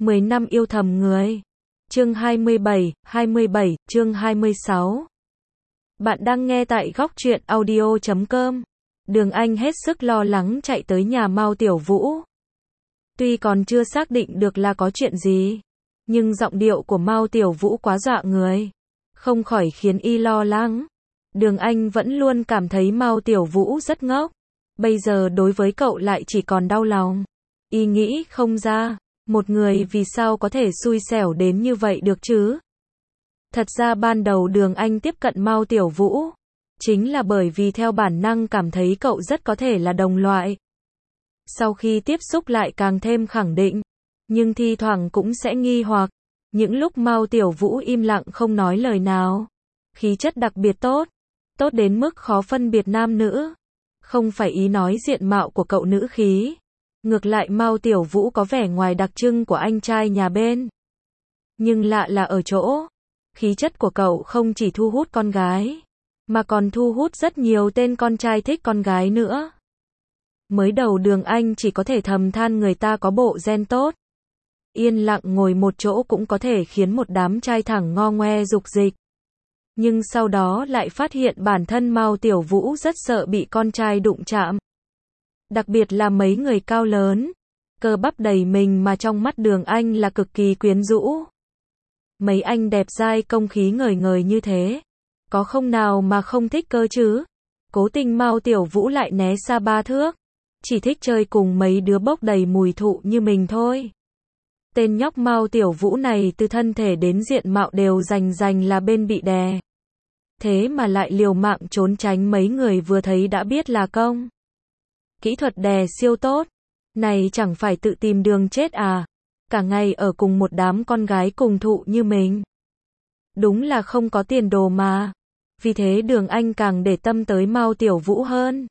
10 năm yêu thầm người. Chương 27, chương 26. Bạn đang nghe tại góc truyện audio.com. Đường Anh hết sức lo lắng chạy tới nhà Mao Tiểu Vũ. Tuy còn chưa xác định được là có chuyện gì, nhưng giọng điệu của Mao Tiểu Vũ quá dọa người, không khỏi khiến y lo lắng. Đường Anh vẫn luôn cảm thấy Mao Tiểu Vũ rất ngốc, bây giờ đối với cậu lại chỉ còn đau lòng. Y nghĩ không ra, một người vì sao có thể xui xẻo đến như vậy được chứ? Thật ra ban đầu Đường Anh tiếp cận Mao Tiểu Vũ, chính là bởi vì theo bản năng cảm thấy cậu rất có thể là đồng loại. Sau khi tiếp xúc lại càng thêm khẳng định, nhưng thi thoảng cũng sẽ nghi hoặc. Những lúc Mao Tiểu Vũ im lặng không nói lời nào, khí chất đặc biệt tốt, tốt đến mức khó phân biệt nam nữ. Không phải ý nói diện mạo của cậu nữ khí. Ngược lại Mao Tiểu Vũ có vẻ ngoài đặc trưng của anh trai nhà bên. Nhưng lạ là ở chỗ, khí chất của cậu không chỉ thu hút con gái, mà còn thu hút rất nhiều tên con trai thích con gái nữa. Mới đầu Đường Anh chỉ có thể thầm than người ta có bộ gen tốt. Yên lặng ngồi một chỗ cũng có thể khiến một đám trai thẳng ngo ngoe dục dịch. Nhưng sau đó lại phát hiện bản thân Mao Tiểu Vũ rất sợ bị con trai đụng chạm. Đặc biệt là mấy người cao lớn, cơ bắp đầy mình mà trong mắt Đường Anh là cực kỳ quyến rũ. Mấy anh đẹp dai công khí ngời ngời như thế, có không nào mà không thích cơ chứ? Cố tình Mao Tiểu Vũ lại né xa 3 thước, chỉ thích chơi cùng mấy đứa bốc đầy mùi thụ như mình thôi. Tên nhóc Mao Tiểu Vũ này từ thân thể đến diện mạo đều rành là bên bị đè. Thế mà lại liều mạng trốn tránh mấy người vừa thấy đã biết là công. Kỹ thuật đè siêu tốt, này chẳng phải tự tìm đường chết à? Cả ngày ở cùng một đám con gái cùng thụ như mình. Đúng là không có tiền đồ mà. Vì thế Đường Anh càng để tâm tới Mao Tiểu Vũ hơn.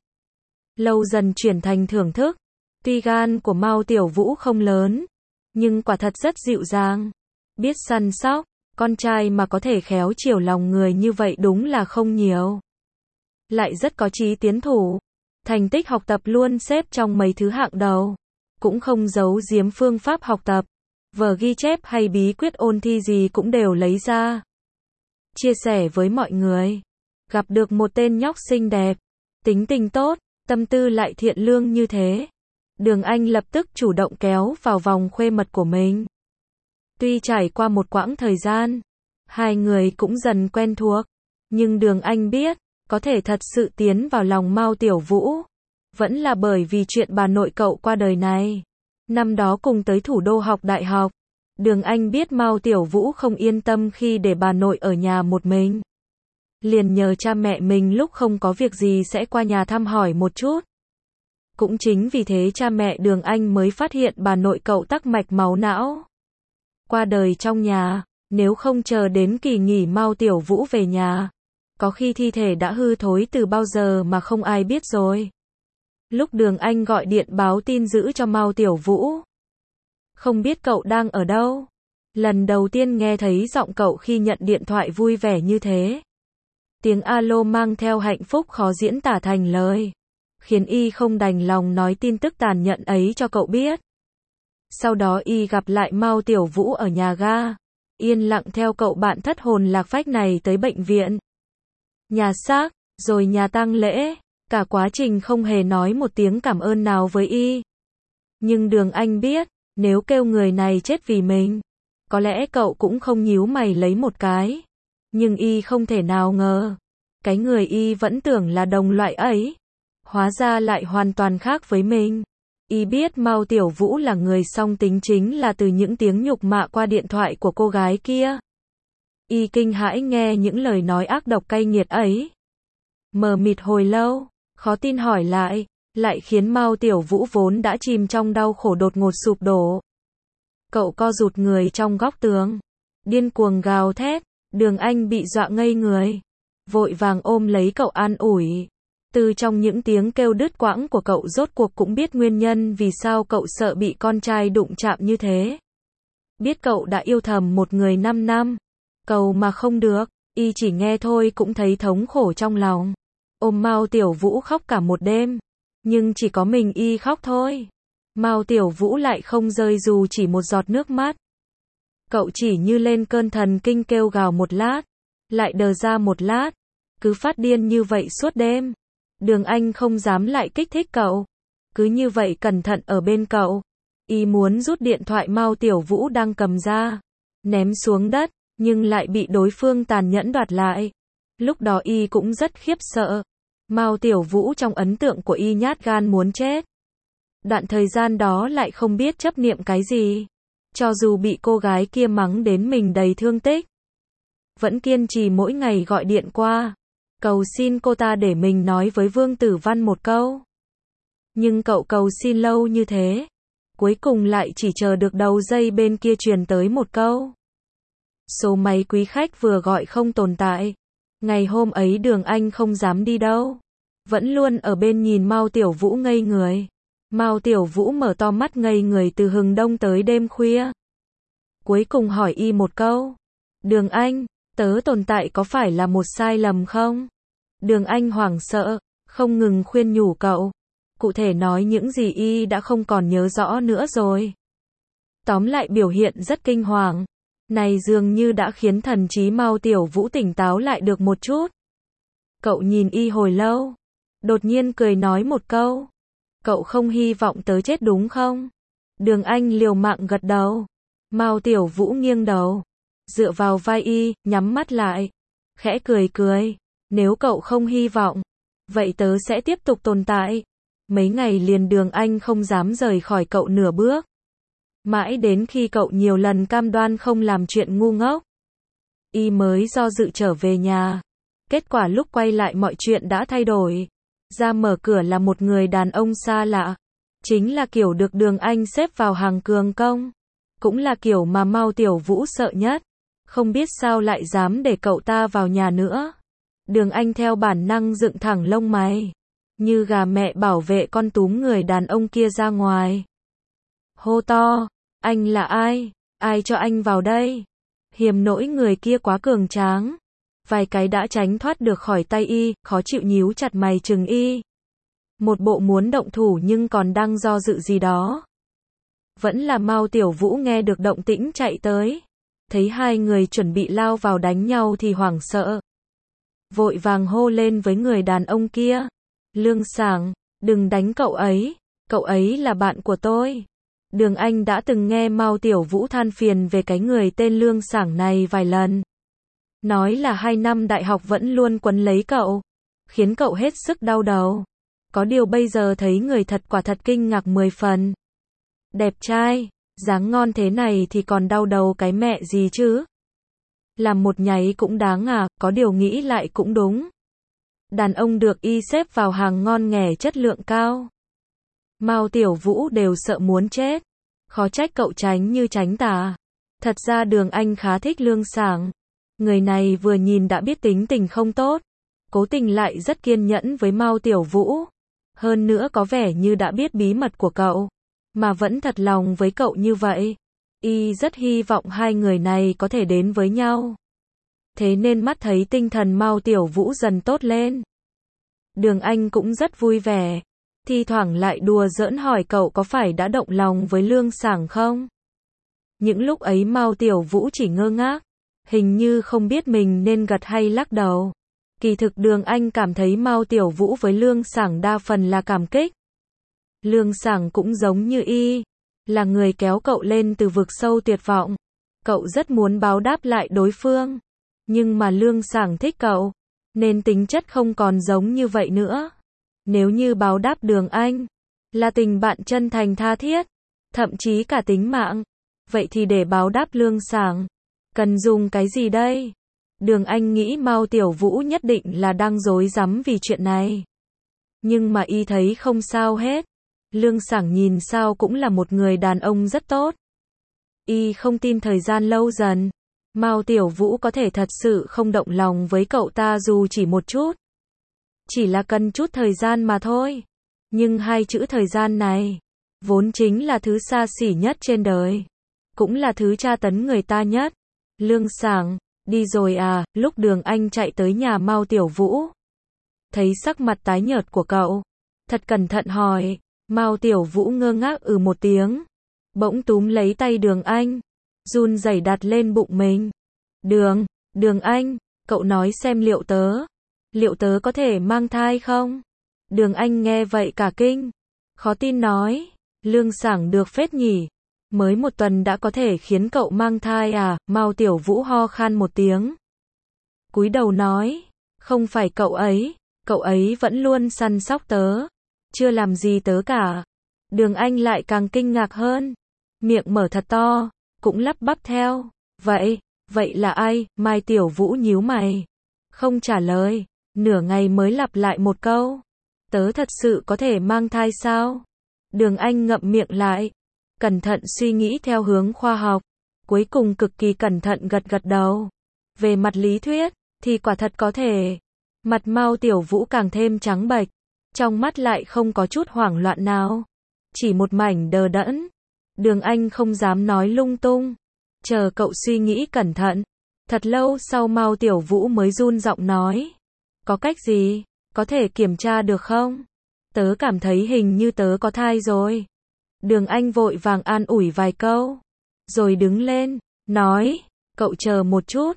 Lâu dần chuyển thành thưởng thức. Tuy gan của Mao Tiểu Vũ không lớn, nhưng quả thật rất dịu dàng, biết săn sóc. Con trai mà có thể khéo chiều lòng người như vậy đúng là không nhiều. Lại rất có chí tiến thủ. Thành tích học tập luôn xếp trong mấy thứ hạng đầu. Cũng không giấu giếm phương pháp học tập. Vở ghi chép hay bí quyết ôn thi gì cũng đều lấy ra. Chia sẻ với mọi người. Gặp được một tên nhóc xinh đẹp, tính tình tốt, tâm tư lại thiện lương như thế. Đường Anh lập tức chủ động kéo vào vòng khuê mật của mình. Tuy trải qua một quãng thời gian, hai người cũng dần quen thuộc, nhưng Đường Anh biết, có thể thật sự tiến vào lòng Mao Tiểu Vũ, vẫn là bởi vì chuyện bà nội cậu qua đời này. Năm đó cùng tới thủ đô học đại học, Đường Anh biết Mao Tiểu Vũ không yên tâm khi để bà nội ở nhà một mình. Liền nhờ cha mẹ mình lúc không có việc gì sẽ qua nhà thăm hỏi một chút. Cũng chính vì thế cha mẹ Đường Anh mới phát hiện bà nội cậu tắc mạch máu não. Qua đời trong nhà, nếu không chờ đến kỳ nghỉ Mao Tiểu Vũ về nhà, có khi thi thể đã hư thối từ bao giờ mà không ai biết rồi. Lúc Đường Anh gọi điện báo tin dữ cho Mao Tiểu Vũ, không biết cậu đang ở đâu. Lần đầu tiên nghe thấy giọng cậu khi nhận điện thoại vui vẻ như thế. Tiếng alo mang theo hạnh phúc khó diễn tả thành lời, khiến y không đành lòng nói tin tức tàn nhẫn ấy cho cậu biết. Sau đó y gặp lại Mao Tiểu Vũ ở nhà ga, yên lặng theo cậu bạn thất hồn lạc phách này tới bệnh viện, nhà xác, rồi nhà tang lễ. Cả quá trình không hề nói một tiếng cảm ơn nào với y. Nhưng Đường Anh biết, nếu kêu người này chết vì mình, có lẽ cậu cũng không nhíu mày lấy một cái. Nhưng y không thể nào ngờ, cái người y vẫn tưởng là đồng loại ấy, hóa ra lại hoàn toàn khác với mình. Y biết Mao Tiểu Vũ là người song tính chính là từ những tiếng nhục mạ qua điện thoại của cô gái kia. Y kinh hãi nghe những lời nói ác độc cay nghiệt ấy. Mờ mịt hồi lâu, khó tin hỏi lại khiến Mao Tiểu Vũ vốn đã chìm trong đau khổ đột ngột sụp đổ. Cậu co rụt người trong góc tường, điên cuồng gào thét. Đường Anh bị dọa ngây người, vội vàng ôm lấy cậu an ủi. Từ trong những tiếng kêu đứt quãng của cậu rốt cuộc cũng biết nguyên nhân vì sao cậu sợ bị con trai đụng chạm như thế. Biết cậu đã yêu thầm một người 5 năm, cầu mà không được, y chỉ nghe thôi cũng thấy thống khổ trong lòng. Ôm Mao Tiểu Vũ khóc cả một đêm, nhưng chỉ có mình y khóc thôi. Mao Tiểu Vũ lại không rơi dù chỉ một giọt nước mắt. Cậu chỉ như lên cơn thần kinh kêu gào một lát, lại đờ ra một lát, cứ phát điên như vậy suốt đêm. Đường Anh không dám lại kích thích cậu, cứ như vậy cẩn thận ở bên cậu. Y muốn rút điện thoại Mao Tiểu Vũ đang cầm ra, ném xuống đất, nhưng lại bị đối phương tàn nhẫn đoạt lại. Lúc đó Y cũng rất khiếp sợ. Mao Tiểu Vũ trong ấn tượng của Y nhát gan muốn chết. Đoạn thời gian đó lại không biết chấp niệm cái gì. Cho dù bị cô gái kia mắng đến mình đầy thương tích, vẫn kiên trì mỗi ngày gọi điện qua, cầu xin cô ta để mình nói với Vương Tử Văn một câu. Nhưng cậu cầu xin lâu như thế, cuối cùng lại chỉ chờ được đầu dây bên kia truyền tới một câu: số máy quý khách vừa gọi không tồn tại. Ngày hôm ấy Đường Anh không dám đi đâu, vẫn luôn ở bên nhìn Mao Tiểu Vũ ngây người. Mao Tiểu Vũ mở to mắt ngây người từ hừng đông tới đêm khuya. Cuối cùng hỏi Y một câu: Đường Anh, tớ tồn tại có phải là một sai lầm không? Đường Anh hoảng sợ, không ngừng khuyên nhủ cậu. Cụ thể nói những gì Y đã không còn nhớ rõ nữa rồi. Tóm lại biểu hiện rất kinh hoàng. Này dường như đã khiến thần trí Mao Tiểu Vũ tỉnh táo lại được một chút. Cậu nhìn Y hồi lâu, đột nhiên cười nói một câu: cậu không hy vọng tớ chết đúng không? Đường Anh liều mạng gật đầu. Mao Tiểu Vũ nghiêng đầu, dựa vào vai Y, nhắm mắt lại, khẽ cười cười. Nếu cậu không hy vọng, vậy tớ sẽ tiếp tục tồn tại. Mấy ngày liền Đường Anh không dám rời khỏi cậu nửa bước. Mãi đến khi cậu nhiều lần cam đoan không làm chuyện ngu ngốc, Y mới do dự trở về nhà. Kết quả lúc quay lại mọi chuyện đã thay đổi. Ra mở cửa là một người đàn ông xa lạ. Chính là kiểu được Đường Anh xếp vào hàng cường công. Cũng là kiểu mà Mao Tiểu Vũ sợ nhất. Không biết sao lại dám để cậu ta vào nhà nữa. Đường Anh theo bản năng dựng thẳng lông mày, như gà mẹ bảo vệ con túm người đàn ông kia ra ngoài. Hô to: anh là ai? Ai cho anh vào đây? Hiềm nỗi người kia quá cường tráng. Vài cái đã tránh thoát được khỏi tay Y, khó chịu nhíu chặt mày chừng Y. Một bộ muốn động thủ nhưng còn đang do dự gì đó. Vẫn là Mao Tiểu Vũ nghe được động tĩnh chạy tới. Thấy hai người chuẩn bị lao vào đánh nhau thì hoảng sợ. Vội vàng hô lên với người đàn ông kia: Lương Sảng, đừng đánh cậu ấy là bạn của tôi. Đường Anh đã từng nghe Mao Tiểu Vũ than phiền về cái người tên Lương Sảng này vài lần. Nói là 2 năm đại học vẫn luôn quấn lấy cậu, khiến cậu hết sức đau đầu. Có điều bây giờ thấy người thật quả thật kinh ngạc 10 phần. Đẹp trai, dáng ngon thế này thì còn đau đầu cái mẹ gì chứ? Làm một nháy cũng đáng à, có điều nghĩ lại cũng đúng. Đàn ông được Y xếp vào hàng ngon nghẻ chất lượng cao. Mao Tiểu Vũ đều sợ muốn chết. Khó trách cậu tránh như tránh tà. Thật ra Đường Anh khá thích Lương Sảng. Người này vừa nhìn đã biết tính tình không tốt. Cố tình lại rất kiên nhẫn với Mao Tiểu Vũ. Hơn nữa có vẻ như đã biết bí mật của cậu, mà vẫn thật lòng với cậu như vậy. Y rất hy vọng hai người này có thể đến với nhau. Thế nên mắt thấy tinh thần Mao Tiểu Vũ dần tốt lên. Đường Anh cũng rất vui vẻ. Thi thoảng lại đùa giỡn hỏi cậu có phải đã động lòng với Lương Sảng không? Những lúc ấy Mao Tiểu Vũ chỉ ngơ ngác, hình như không biết mình nên gật hay lắc đầu. Kỳ thực Đường Anh cảm thấy Mao Tiểu Vũ với Lương Sảng đa phần là cảm kích. Lương Sảng cũng giống như Y, là người kéo cậu lên từ vực sâu tuyệt vọng. Cậu rất muốn báo đáp lại đối phương. Nhưng mà Lương Sảng thích cậu, nên tính chất không còn giống như vậy nữa. Nếu như báo đáp Đường Anh là tình bạn chân thành tha thiết, thậm chí cả tính mạng, vậy thì để báo đáp Lương Sảng, cần dùng cái gì đây? Đường Anh nghĩ Mao Tiểu Vũ nhất định là đang rối rắm vì chuyện này. Nhưng mà Y thấy không sao hết. Lương Sảng nhìn sao cũng là một người đàn ông rất tốt. Y không tin thời gian lâu dần, Mao Tiểu Vũ có thể thật sự không động lòng với cậu ta dù chỉ một chút. Chỉ là cần chút thời gian mà thôi. Nhưng hai chữ thời gian này, vốn chính là thứ xa xỉ nhất trên đời. Cũng là thứ tra tấn người ta nhất. Lương Sảng, đi rồi à? Lúc Đường Anh chạy tới nhà Mao Tiểu Vũ, thấy sắc mặt tái nhợt của cậu, thật cẩn thận hỏi. Mao Tiểu Vũ ngơ ngác một tiếng, bỗng túm lấy tay Đường Anh, run rẩy đặt lên bụng mình. Đường Anh, cậu nói xem liệu tớ có thể mang thai không? Đường Anh nghe vậy cả kinh, khó tin nói, Lương Sảng được phết nhỉ, mới 1 tuần đã có thể khiến cậu mang thai à? Mao Tiểu Vũ ho khan một tiếng, cúi đầu nói, không phải cậu ấy vẫn luôn săn sóc tớ, chưa làm gì tớ cả. Đường Anh lại càng kinh ngạc hơn, miệng mở thật to, cũng lắp bắp theo, vậy là ai? Mai Tiểu Vũ nhíu mày, không trả lời, nửa ngày mới lặp lại một câu, tớ thật sự có thể mang thai sao? Đường Anh ngậm miệng lại, cẩn thận suy nghĩ theo hướng khoa học, cuối cùng cực kỳ cẩn thận gật đầu. Về mặt lý thuyết, thì quả thật có thể. Mặt Mao Tiểu Vũ càng thêm trắng bệch, trong mắt lại không có chút hoảng loạn nào, chỉ một mảnh đờ đẫn. Đường Anh không dám nói lung tung, chờ cậu suy nghĩ cẩn thận. Thật lâu sau Mao Tiểu Vũ mới run giọng nói, có cách gì, có thể kiểm tra được không? Tớ cảm thấy hình như tớ có thai rồi. Đường Anh vội vàng an ủi vài câu, rồi đứng lên, nói, cậu chờ một chút,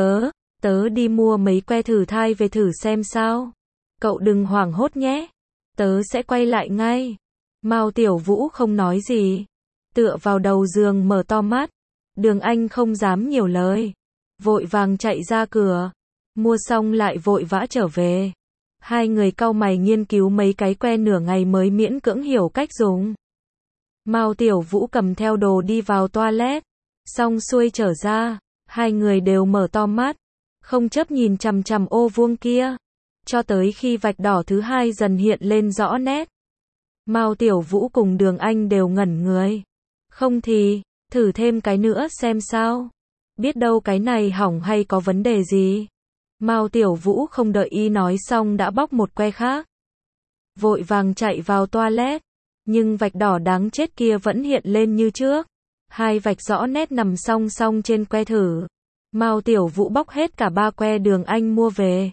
tớ đi mua mấy que thử thai về thử xem sao. Cậu đừng hoảng hốt nhé, tớ sẽ quay lại ngay. Mao Tiểu Vũ không nói gì, tựa vào đầu giường mở to mắt. Đường Anh không dám nhiều lời, vội vàng chạy ra cửa, mua xong lại vội vã trở về. Hai người cau mày nghiên cứu mấy cái que nửa ngày mới miễn cưỡng hiểu cách dùng. Mao Tiểu Vũ cầm theo đồ đi vào toilet, xong xuôi trở ra, hai người đều mở to mắt, không chấp nhìn chằm chằm ô vuông kia, cho tới khi vạch đỏ thứ hai dần hiện lên rõ nét. Mao Tiểu Vũ cùng Đường Anh đều ngẩn người. Không thì, thử thêm cái nữa xem sao. Biết đâu cái này hỏng hay có vấn đề gì. Mao Tiểu Vũ không đợi y nói xong đã bóc một que khác, vội vàng chạy vào toilet, nhưng vạch đỏ đáng chết kia vẫn hiện lên như trước. Hai vạch rõ nét nằm song song trên que thử. Mao Tiểu Vũ bóc hết cả 3 que Đường Anh mua về,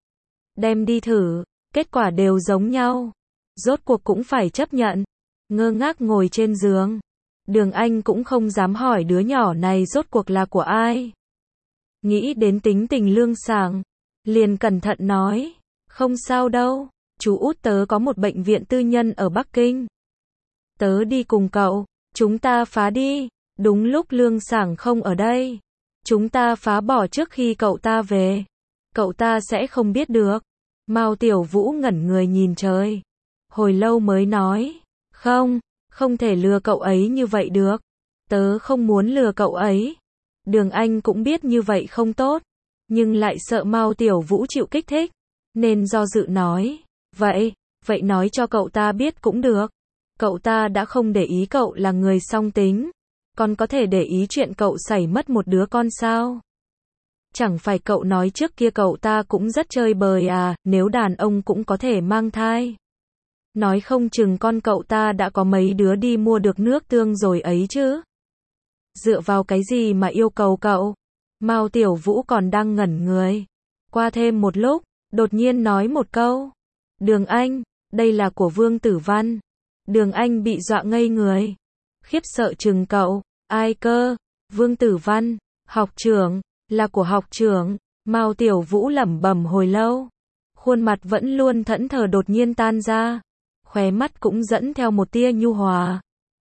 đem đi thử, kết quả đều giống nhau. Rốt cuộc cũng phải chấp nhận. Ngơ ngác ngồi trên giường, Đường Anh cũng không dám hỏi đứa nhỏ này rốt cuộc là của ai. Nghĩ đến tính tình Lương Sảng, liền cẩn thận nói, không sao đâu, chú út tớ có một bệnh viện tư nhân ở Bắc Kinh. Tớ đi cùng cậu, chúng ta phá đi. Đúng lúc Lương Sảng không ở đây, chúng ta phá bỏ trước khi cậu ta về. Cậu ta sẽ không biết được. Mao Tiểu Vũ ngẩn người nhìn trời, hồi lâu mới nói, không thể lừa cậu ấy như vậy được. Tớ không muốn lừa cậu ấy. Đường Anh cũng biết như vậy không tốt, nhưng lại sợ Mao Tiểu Vũ chịu kích thích, nên do dự nói, vậy nói cho cậu ta biết cũng được. Cậu ta đã không để ý cậu là người song tính, còn có thể để ý chuyện cậu xảy mất một đứa con sao? Chẳng phải cậu nói trước kia cậu ta cũng rất chơi bời à, nếu đàn ông cũng có thể mang thai. Nói không chừng con cậu ta đã có mấy đứa đi mua được nước tương rồi ấy chứ. Dựa vào cái gì mà yêu cầu cậu? Mao Tiểu Vũ còn đang ngẩn người. Qua thêm một lúc, đột nhiên nói một câu. Đường Anh, đây là của Vương Tử Văn. Đường Anh bị dọa ngây người, khiếp sợ chừng cậu. Ai cơ? Vương Tử Văn, học trưởng, là của học trưởng. Mao Tiểu Vũ lẩm bẩm hồi lâu. Khuôn mặt vẫn luôn thẫn thờ đột nhiên tan ra. Khóe mắt cũng dẫn theo một tia nhu hòa.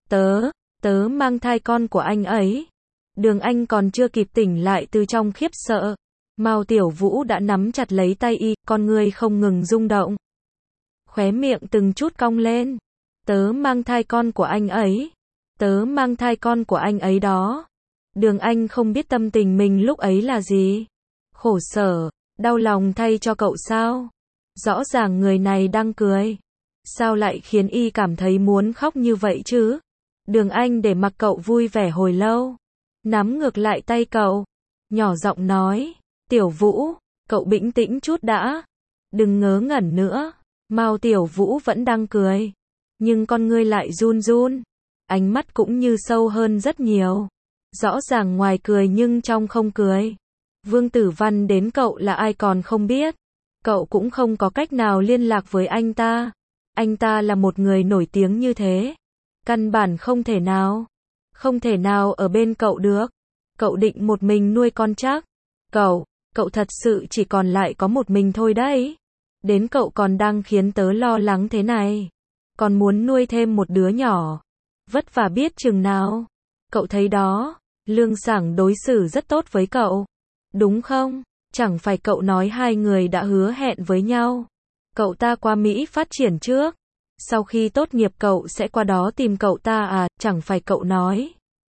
Tớ mang thai con của anh ấy. Đường Anh còn chưa kịp tỉnh lại từ trong khiếp sợ, Mao Tiểu Vũ đã nắm chặt lấy tay y, con người không ngừng rung động. Khóe miệng từng chút cong lên. Tớ mang thai con của anh ấy. Tớ mang thai con của anh ấy đó. Đường Anh không biết tâm tình mình lúc ấy là gì. Khổ sở, đau lòng thay cho cậu sao? Rõ ràng người này đang cười. Sao lại khiến y cảm thấy muốn khóc như vậy chứ? Đường Anh để mặc cậu vui vẻ hồi lâu, nắm ngược lại tay cậu, nhỏ giọng nói, Tiểu Vũ, cậu bình tĩnh chút đã, đừng ngớ ngẩn nữa. Mao Tiểu Vũ vẫn đang cười, nhưng con ngươi lại run run, ánh mắt cũng như sâu hơn rất nhiều, rõ ràng ngoài cười nhưng trong không cười. Vương Tử Văn đến cậu là ai còn không biết, cậu cũng không có cách nào liên lạc với anh ta là một người nổi tiếng như thế, căn bản không thể nào ở bên cậu được. Cậu định một mình nuôi con chắc? Cậu thật sự chỉ còn lại có một mình thôi đấy. Đến cậu còn đang khiến tớ lo lắng thế này. Còn muốn nuôi thêm một đứa nhỏ. Vất vả biết chừng nào. Cậu thấy đó, Lương Sảng đối xử rất tốt với cậu. Đúng không? Chẳng phải cậu nói hai người đã hứa hẹn với nhau. Cậu ta qua Mỹ phát triển trước. Sau khi tốt nghiệp cậu sẽ qua đó tìm cậu ta à, chẳng phải cậu nói.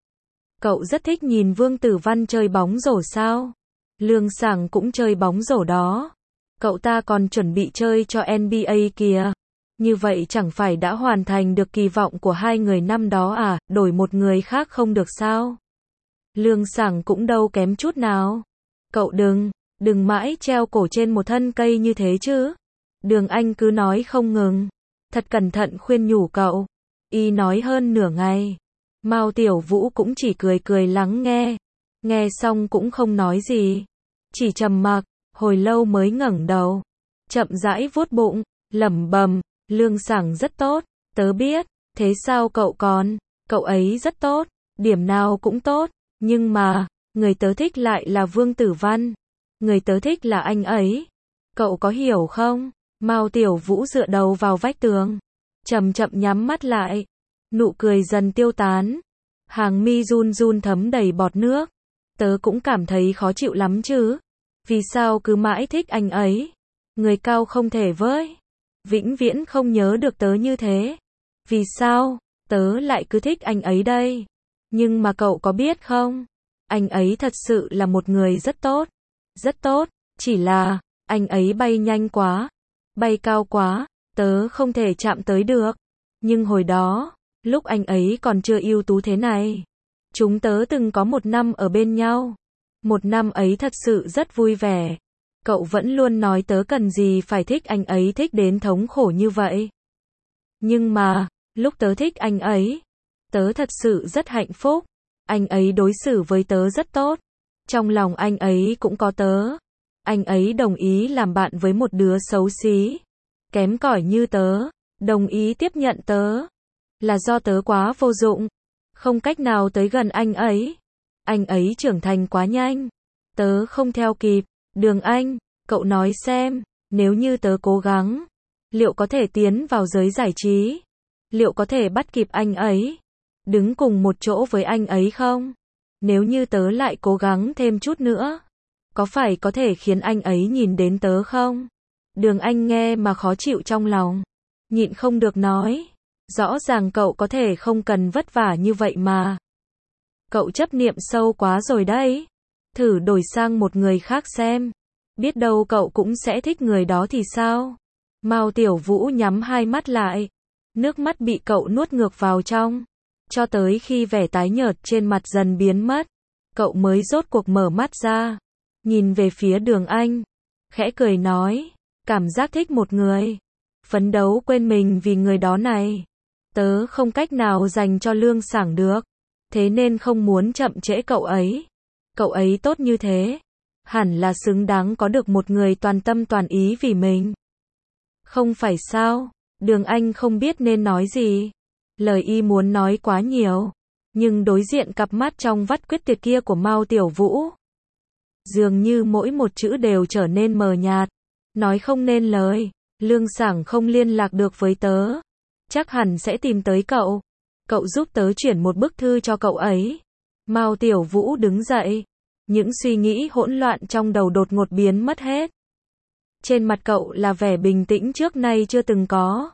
Cậu rất thích nhìn Vương Tử Văn chơi bóng rổ sao? Lương Sảng cũng chơi bóng rổ đó. Cậu ta còn chuẩn bị chơi cho NBA kìa. Như vậy chẳng phải đã hoàn thành được kỳ vọng của hai người năm đó à, đổi một người khác không được sao? Lương Sảng cũng đâu kém chút nào. Cậu đừng mãi treo cổ trên một thân cây như thế chứ. Đường Anh cứ nói không ngừng. Thật cẩn thận khuyên nhủ cậu. Y nói hơn nửa ngày. Mao Tiểu Vũ cũng chỉ cười cười lắng nghe. Nghe xong cũng không nói gì. Chỉ trầm mặc, hồi lâu mới ngẩng đầu. Chậm rãi vuốt bụng, lẩm bẩm, Lương Sảng rất tốt, tớ biết, thế sao cậu ấy rất tốt, điểm nào cũng tốt, nhưng mà, người tớ thích lại là Vương Tử Văn. Người tớ thích là anh ấy. Cậu có hiểu không? Mao Tiểu Vũ dựa đầu vào vách tường. Chậm chậm nhắm mắt lại. Nụ cười dần tiêu tán. Hàng mi run run thấm đầy bọt nước. Tớ cũng cảm thấy khó chịu lắm chứ. Vì sao cứ mãi thích anh ấy? Người cao không thể với. Vĩnh viễn không nhớ được tớ như thế. Vì sao? Tớ lại cứ thích anh ấy đây. Nhưng mà cậu có biết không? Anh ấy thật sự là một người rất tốt. Rất tốt. Chỉ là, anh ấy bay nhanh quá. Bay cao quá. Tớ không thể chạm tới được. Nhưng hồi đó, lúc anh ấy còn chưa ưu tú thế này. Chúng tớ từng có một năm ở bên nhau. Một năm ấy thật sự rất vui vẻ. Cậu vẫn luôn nói tớ cần gì phải thích anh ấy thích đến thống khổ như vậy. Nhưng mà, lúc tớ thích anh ấy, tớ thật sự rất hạnh phúc. Anh ấy đối xử với tớ rất tốt. Trong lòng anh ấy cũng có tớ. Anh ấy đồng ý làm bạn với một đứa xấu xí, kém cỏi như tớ. Đồng ý tiếp nhận tớ. Là do tớ quá vô dụng. Không cách nào tới gần anh ấy. Anh ấy trưởng thành quá nhanh. Tớ không theo kịp. Đường Anh, cậu nói xem, nếu như tớ cố gắng, liệu có thể tiến vào giới giải trí? Liệu có thể bắt kịp anh ấy? Đứng cùng một chỗ với anh ấy không? Nếu như tớ lại cố gắng thêm chút nữa, có phải có thể khiến anh ấy nhìn đến tớ không? Đường Anh nghe mà khó chịu trong lòng. Nhịn không được nói. Rõ ràng cậu có thể không cần vất vả như vậy mà. Cậu chấp niệm sâu quá rồi đấy. Thử đổi sang một người khác xem. Biết đâu cậu cũng sẽ thích người đó thì sao? Mao Tiểu Vũ nhắm hai mắt lại. Nước mắt bị cậu nuốt ngược vào trong. Cho tới khi vẻ tái nhợt trên mặt dần biến mất. Cậu mới rốt cuộc mở mắt ra. Nhìn về phía Đường Anh. Khẽ cười nói. Cảm giác thích một người. Phấn đấu quên mình vì người đó này. Tớ không cách nào dành cho Lương Sảng được. Thế nên không muốn chậm trễ cậu ấy. Cậu ấy tốt như thế. Hẳn là xứng đáng có được một người toàn tâm toàn ý vì mình. Không phải sao? Đường Anh không biết nên nói gì. Lời y muốn nói quá nhiều. Nhưng đối diện cặp mắt trong vắt quyết tuyệt kia của Mao Tiểu Vũ. Dường như mỗi một chữ đều trở nên mờ nhạt. Nói không nên lời. Lương Sảng không liên lạc được với tớ. Chắc hẳn sẽ tìm tới cậu. Cậu giúp tớ chuyển một bức thư cho cậu ấy. Mao Tiểu Vũ đứng dậy. Những suy nghĩ hỗn loạn trong đầu đột ngột biến mất hết. Trên mặt cậu là vẻ bình tĩnh trước nay chưa từng có.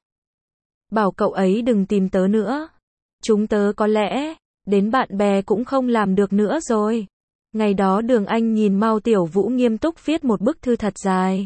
Bảo cậu ấy đừng tìm tớ nữa. Chúng tớ có lẽ, đến bạn bè cũng không làm được nữa rồi. Ngày đó Đường Anh nhìn Mao Tiểu Vũ nghiêm túc viết một bức thư thật dài.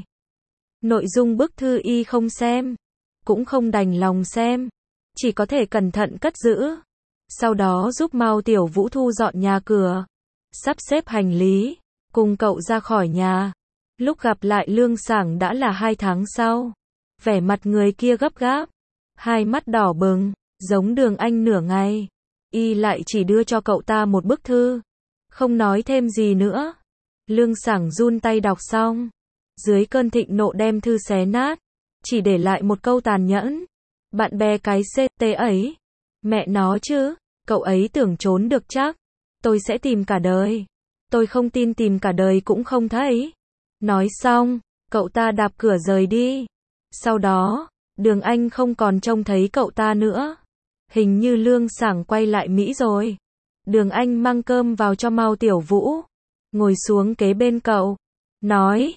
Nội dung bức thư y không xem. Cũng không đành lòng xem. Chỉ có thể cẩn thận cất giữ. Sau đó giúp Mao Tiểu Vũ thu dọn nhà cửa. Sắp xếp hành lý. Cùng cậu ra khỏi nhà. Lúc gặp lại Lương Sảng đã là 2 tháng sau. Vẻ mặt người kia gấp gáp. Hai mắt đỏ bừng. Giống Đường Anh nửa ngày. Y lại chỉ đưa cho cậu ta một bức thư. Không nói thêm gì nữa. Lương Sảng run tay đọc xong. Dưới cơn thịnh nộ đem thư xé nát. Chỉ để lại một câu tàn nhẫn. Bạn bè cái CT ấy. Mẹ nó chứ. Cậu ấy tưởng trốn được chắc. Tôi sẽ tìm cả đời. tôi không tin tìm cả đời cũng không thấy. Nói xong, cậu ta đạp cửa rời đi. Sau đó, Đường Anh không còn trông thấy cậu ta nữa. Hình như Lương Sảng quay lại Mỹ rồi. Đường Anh mang cơm vào cho Mao Tiểu Vũ. Ngồi xuống kế bên cậu. Nói,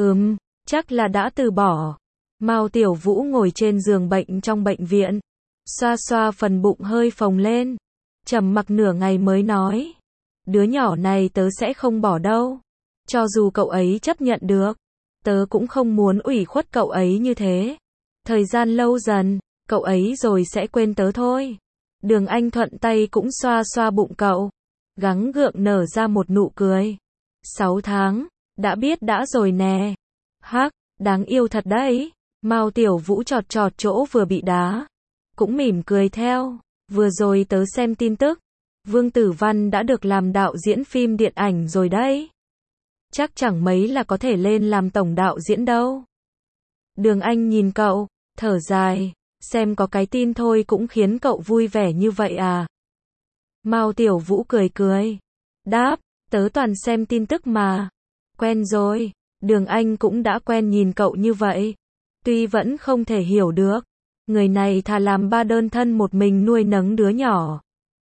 chắc là đã từ bỏ. Mao Tiểu Vũ ngồi trên giường bệnh trong bệnh viện. Xoa xoa phần bụng hơi phồng lên. Trầm mặc nửa ngày mới nói. Đứa nhỏ này tớ sẽ không bỏ đâu. Cho dù cậu ấy chấp nhận được. Tớ cũng không muốn ủy khuất cậu ấy như thế. Thời gian lâu dần, cậu ấy rồi sẽ quên tớ thôi. Đường Anh thuận tay cũng xoa xoa bụng cậu. Gắng gượng nở ra một nụ cười. 6 tháng, đã biết đã rồi nè. Hắc, đáng yêu thật đấy. Mao Tiểu Vũ chọt chọt chỗ vừa bị đá. Cũng mỉm cười theo. Vừa rồi tớ xem tin tức. Vương Tử Văn đã được làm đạo diễn phim điện ảnh rồi đấy. Chắc chẳng mấy là có thể lên làm tổng đạo diễn đâu. Đường Anh nhìn cậu, thở dài. Xem có cái tin thôi cũng khiến cậu vui vẻ như vậy à? Mao Tiểu Vũ cười cười. Đáp, tớ toàn xem tin tức mà. Quen rồi. Đường Anh cũng đã quen nhìn cậu như vậy. Tuy vẫn không thể hiểu được. Người này thà làm ba đơn thân một mình nuôi nấng đứa nhỏ.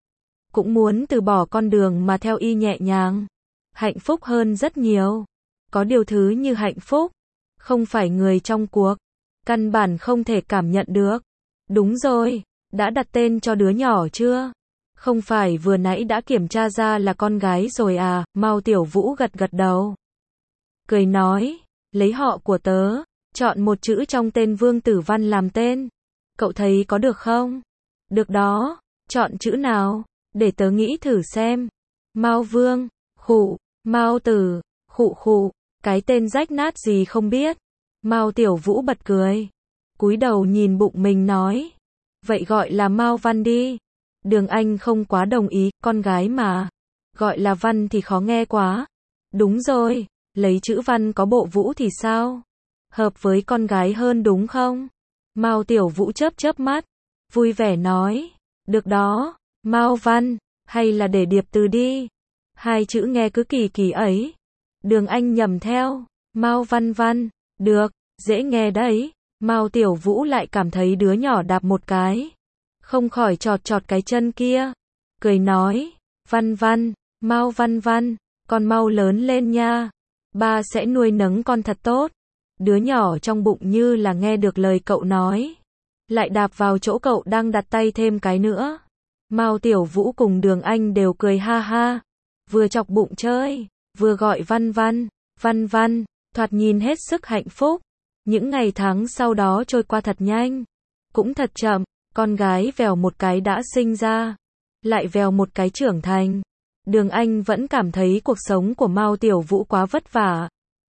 Cũng muốn từ bỏ con đường mà theo y nhẹ nhàng. Hạnh phúc hơn rất nhiều. Có điều thứ như hạnh phúc. Không phải người trong cuộc. Căn bản không thể cảm nhận được. Đúng rồi. Đã đặt tên cho đứa nhỏ chưa? Không phải vừa nãy đã kiểm tra ra là con gái rồi à? Mao Tiểu Vũ gật gật đầu. Cười nói. Lấy họ của tớ. Chọn một chữ trong tên Vương Tử Văn làm tên. Cậu thấy có được không? Được đó. Chọn chữ nào? Để tớ nghĩ thử xem. Mao Vương. Khụ. Mao Tử. Khụ khụ. Cái tên rách nát gì không biết. Mao Tiểu Vũ bật cười. Cúi đầu nhìn bụng mình nói. Vậy gọi là Mao Văn đi. Đường Anh không quá đồng ý, con gái mà. Gọi là Văn thì khó nghe quá. Đúng rồi, lấy chữ Văn có bộ Vũ thì sao? Hợp với con gái hơn đúng không? Mao Tiểu Vũ chớp chớp mắt. Vui vẻ nói. Được đó, Mao Văn, hay là để điệp từ đi. Hai chữ nghe cứ kỳ kỳ ấy. Đường Anh nhầm theo. Mao Văn Văn. Được, dễ nghe đấy. Mao Tiểu Vũ lại cảm thấy đứa nhỏ đạp một cái. Không khỏi chọt chọt cái chân kia. Cười nói. Văn Văn, Mao Văn Văn, con mau lớn lên nha. Ba sẽ nuôi nấng con thật tốt. Đứa nhỏ trong bụng như là nghe được lời cậu nói. Lại đạp vào chỗ cậu đang đặt tay thêm cái nữa. Mao Tiểu Vũ cùng Đường Anh đều cười ha ha. Vừa chọc bụng chơi, vừa gọi Văn Văn, Văn Văn, thoạt nhìn hết sức hạnh phúc. Những ngày tháng sau đó trôi qua thật nhanh, cũng thật chậm, con gái vèo một cái đã sinh ra, lại vèo một cái trưởng thành. Đường Anh vẫn cảm thấy cuộc sống của Mao Tiểu Vũ quá vất vả.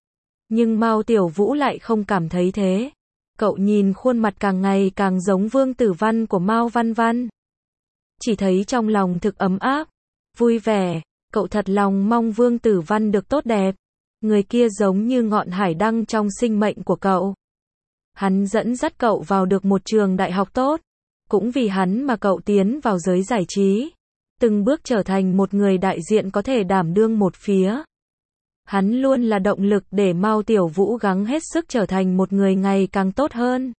Nhưng Mao Tiểu Vũ lại không cảm thấy thế. Cậu nhìn khuôn mặt càng ngày càng giống Vương Tử Văn của Mao Văn Văn. Chỉ thấy trong lòng thực ấm áp, vui vẻ. Cậu thật lòng mong Vương Tử Văn được tốt đẹp. Người kia giống như ngọn hải đăng trong sinh mệnh của cậu. Hắn dẫn dắt cậu vào được một trường đại học tốt. Cũng vì hắn mà cậu tiến vào giới giải trí. Từng bước trở thành một người đại diện có thể đảm đương một phía. Hắn luôn là động lực để Mao Tiểu Vũ gắng hết sức trở thành một người ngày càng tốt hơn.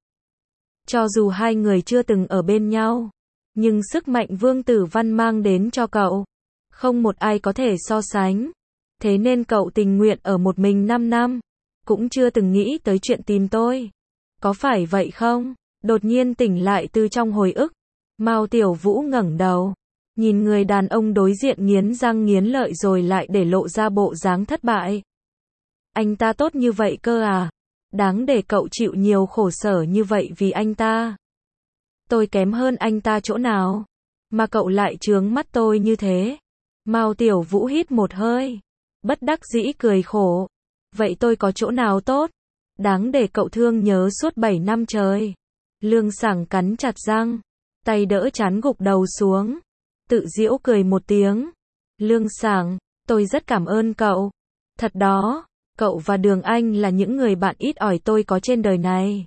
Cho dù hai người chưa từng ở bên nhau, nhưng sức mạnh Vương Tử Văn mang đến cho cậu, không một ai có thể so sánh. Thế nên cậu tình nguyện ở một mình 5 năm, cũng chưa từng nghĩ tới chuyện tìm tôi. Có phải vậy không? Đột nhiên tỉnh lại từ trong hồi ức. Mao Tiểu Vũ ngẩng đầu, nhìn người đàn ông đối diện nghiến răng nghiến lợi rồi lại để lộ ra bộ dáng thất bại. Anh ta tốt như vậy cơ à? Đáng để cậu chịu nhiều khổ sở như vậy vì anh ta. Tôi kém hơn anh ta chỗ nào? Mà cậu lại chướng mắt tôi như thế. Mao Tiểu Vũ hít một hơi, bất đắc dĩ cười khổ. Vậy tôi có chỗ nào tốt? Đáng để cậu thương nhớ suốt 7 năm trời. Lương Sảng cắn chặt răng, tay đỡ trán gục đầu xuống, tự giễu cười một tiếng. Lương Sảng, tôi rất cảm ơn cậu. Thật đó, cậu và Đường Anh là những người bạn ít ỏi tôi có trên đời này.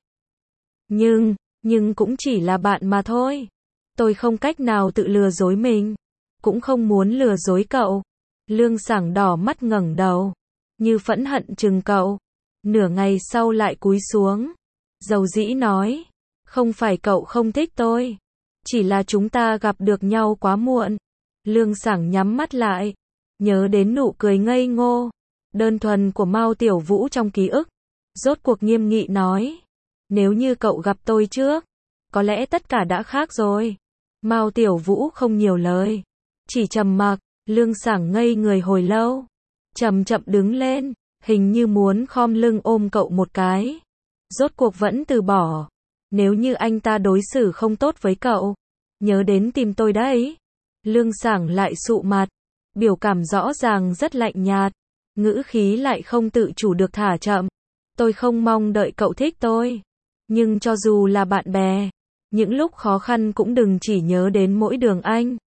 Nhưng cũng chỉ là bạn mà thôi. Tôi không cách nào tự lừa dối mình, cũng không muốn lừa dối cậu. Lương Sảng đỏ mắt ngẩng đầu, như phẫn hận chừng cậu. Nửa ngày sau lại cúi xuống, dầu dĩ nói, không phải cậu không thích tôi, chỉ là chúng ta gặp được nhau quá muộn. Lương Sảng nhắm mắt lại, nhớ đến nụ cười ngây ngô, đơn thuần của Mao Tiểu Vũ trong ký ức, rốt cuộc nghiêm nghị nói, nếu như cậu gặp tôi trước, có lẽ tất cả đã khác rồi. Mao Tiểu Vũ không nhiều lời, chỉ trầm mặc. Lương Sảng ngây người hồi lâu, chậm chậm đứng lên, hình như muốn khom lưng ôm cậu một cái. Rốt cuộc vẫn từ bỏ. Nếu như anh ta đối xử không tốt với cậu, nhớ đến tìm tôi đấy. Lương Sảng lại sụ mặt, biểu cảm rõ ràng rất lạnh nhạt, ngữ khí lại không tự chủ được thả chậm. Tôi không mong đợi cậu thích tôi, nhưng cho dù là bạn bè, những lúc khó khăn cũng đừng chỉ nhớ đến mỗi Đường Anh.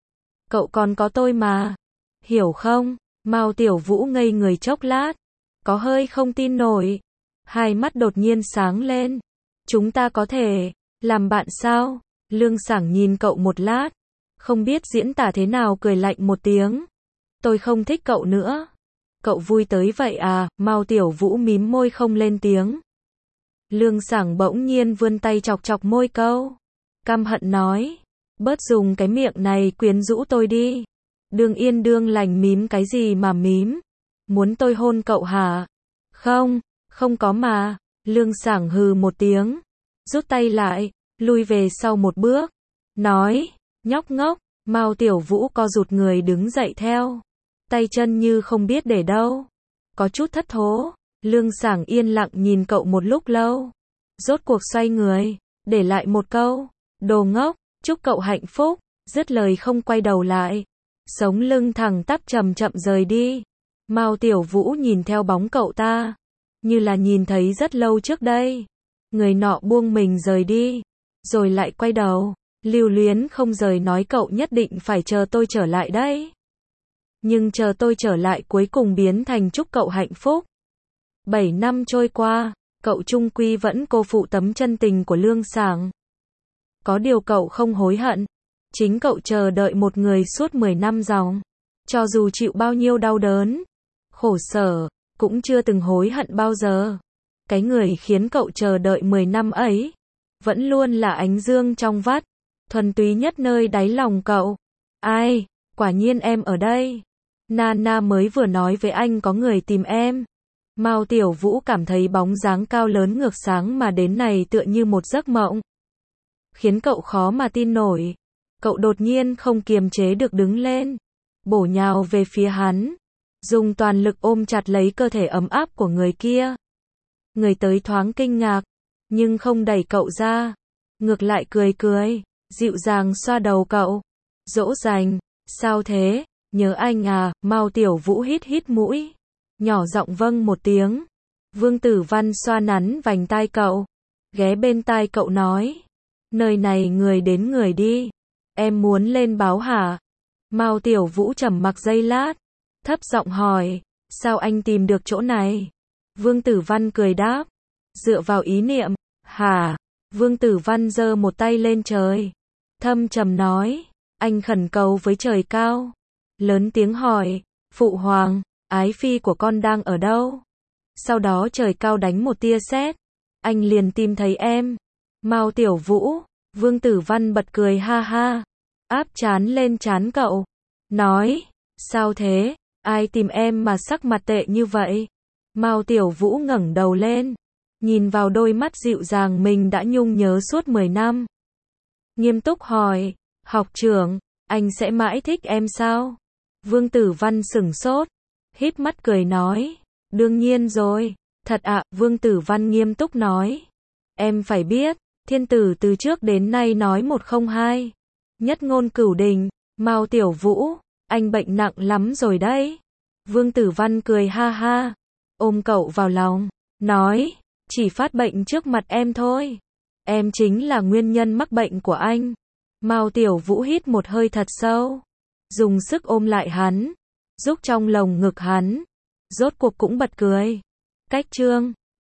Cậu còn có tôi mà, hiểu không? Mao Tiểu Vũ ngây người chốc lát, có hơi không tin nổi, hai mắt đột nhiên sáng lên. Chúng ta có thể làm bạn sao? Lương Sảng nhìn cậu một lát, không biết diễn tả thế nào, cười lạnh một tiếng. Tôi không thích cậu nữa. Cậu vui tới vậy à? Mao Tiểu Vũ mím môi không lên tiếng. Lương Sảng bỗng nhiên vươn tay chọc chọc môi câu, căm hận nói, bớt dùng cái miệng này quyến rũ tôi đi. Đương yên đương lành mím cái gì mà mím? Muốn tôi hôn cậu hả? Không, không có mà. Lương Sảng hừ một tiếng, rút tay lại, lui về sau một bước, nói, nhóc ngốc. Mao Tiểu Vũ co rụt người đứng dậy theo, tay chân như không biết để đâu, có chút thất thố. Lương Sảng yên lặng nhìn cậu một lúc lâu, rốt cuộc xoay người, để lại một câu, đồ ngốc, chúc cậu hạnh phúc, dứt lời không quay đầu lại, sống lưng thẳng tắp chậm chậm rời đi. Mao Tiểu Vũ nhìn theo bóng cậu ta, như là nhìn thấy rất lâu trước đây. Người nọ buông mình rời đi, rồi lại quay đầu, lưu luyến không rời nói, cậu nhất định phải chờ tôi trở lại đấy. Nhưng chờ tôi trở lại cuối cùng biến thành chúc cậu hạnh phúc. 7 năm trôi qua, cậu chung quy vẫn cô phụ tấm chân tình của Lương Sảng. Có điều cậu không hối hận, chính cậu chờ đợi một người suốt 10 năm dòng, cho dù chịu bao nhiêu đau đớn, khổ sở, cũng chưa từng hối hận bao giờ. Cái người khiến cậu chờ đợi 10 năm ấy, vẫn luôn là ánh dương trong vắt, thuần túy nhất nơi đáy lòng cậu. Ai, quả nhiên em ở đây. Nana mới vừa nói với anh có người tìm em. Mao Tiểu Vũ cảm thấy bóng dáng cao lớn ngược sáng mà đến này tựa như một giấc mộng, khiến cậu khó mà tin nổi. Cậu đột nhiên không kiềm chế được đứng lên, bổ nhào về phía hắn, dùng toàn lực ôm chặt lấy cơ thể ấm áp của người kia. Người tới thoáng kinh ngạc, nhưng không đẩy cậu ra, ngược lại cười cười, dịu dàng xoa đầu cậu, dỗ dành, sao thế, nhớ anh à? Mao Tiểu Vũ hít hít mũi, nhỏ giọng vâng một tiếng. Vương Tử Văn xoa nắn vành tai cậu, ghé bên tai cậu nói, nơi này người đến người đi, em muốn lên báo hả? Mao Tiểu Vũ trầm mặc giây lát, thấp giọng hỏi, sao anh tìm được chỗ này? Vương Tử Văn cười đáp, dựa vào ý niệm. Hả? Vương Tử Văn giơ một tay lên trời, thâm trầm nói, anh khẩn cầu với trời cao, lớn tiếng hỏi, Phụ Hoàng, ái phi của con đang ở đâu? Sau đó trời cao đánh một tia sét, anh liền tìm thấy em. Mao Tiểu Vũ. Vương Tử Văn bật cười ha ha, áp trán lên trán cậu, nói, sao thế, ai tìm em mà sắc mặt tệ như vậy? Mao Tiểu Vũ ngẩng đầu lên, nhìn vào đôi mắt dịu dàng mình đã nhung nhớ suốt 10 năm. Nghiêm túc hỏi, học trưởng, anh sẽ mãi thích em sao? Vương Tử Văn sửng sốt, híp mắt cười nói, đương nhiên rồi, thật ạ. Vương Tử Văn nghiêm túc nói, em phải biết, thiên tử từ trước đến nay nói một không hai, nhất ngôn cửu đình. Mao Tiểu Vũ, anh bệnh nặng lắm rồi đấy. Vương Tử Văn cười ha ha, ôm cậu vào lòng, nói, chỉ phát bệnh trước mặt em thôi, em chính là nguyên nhân mắc bệnh của anh. Mao Tiểu Vũ hít một hơi thật sâu, dùng sức ôm lại hắn, rúc trong lồng ngực hắn, rốt cuộc cũng bật cười. Cách chương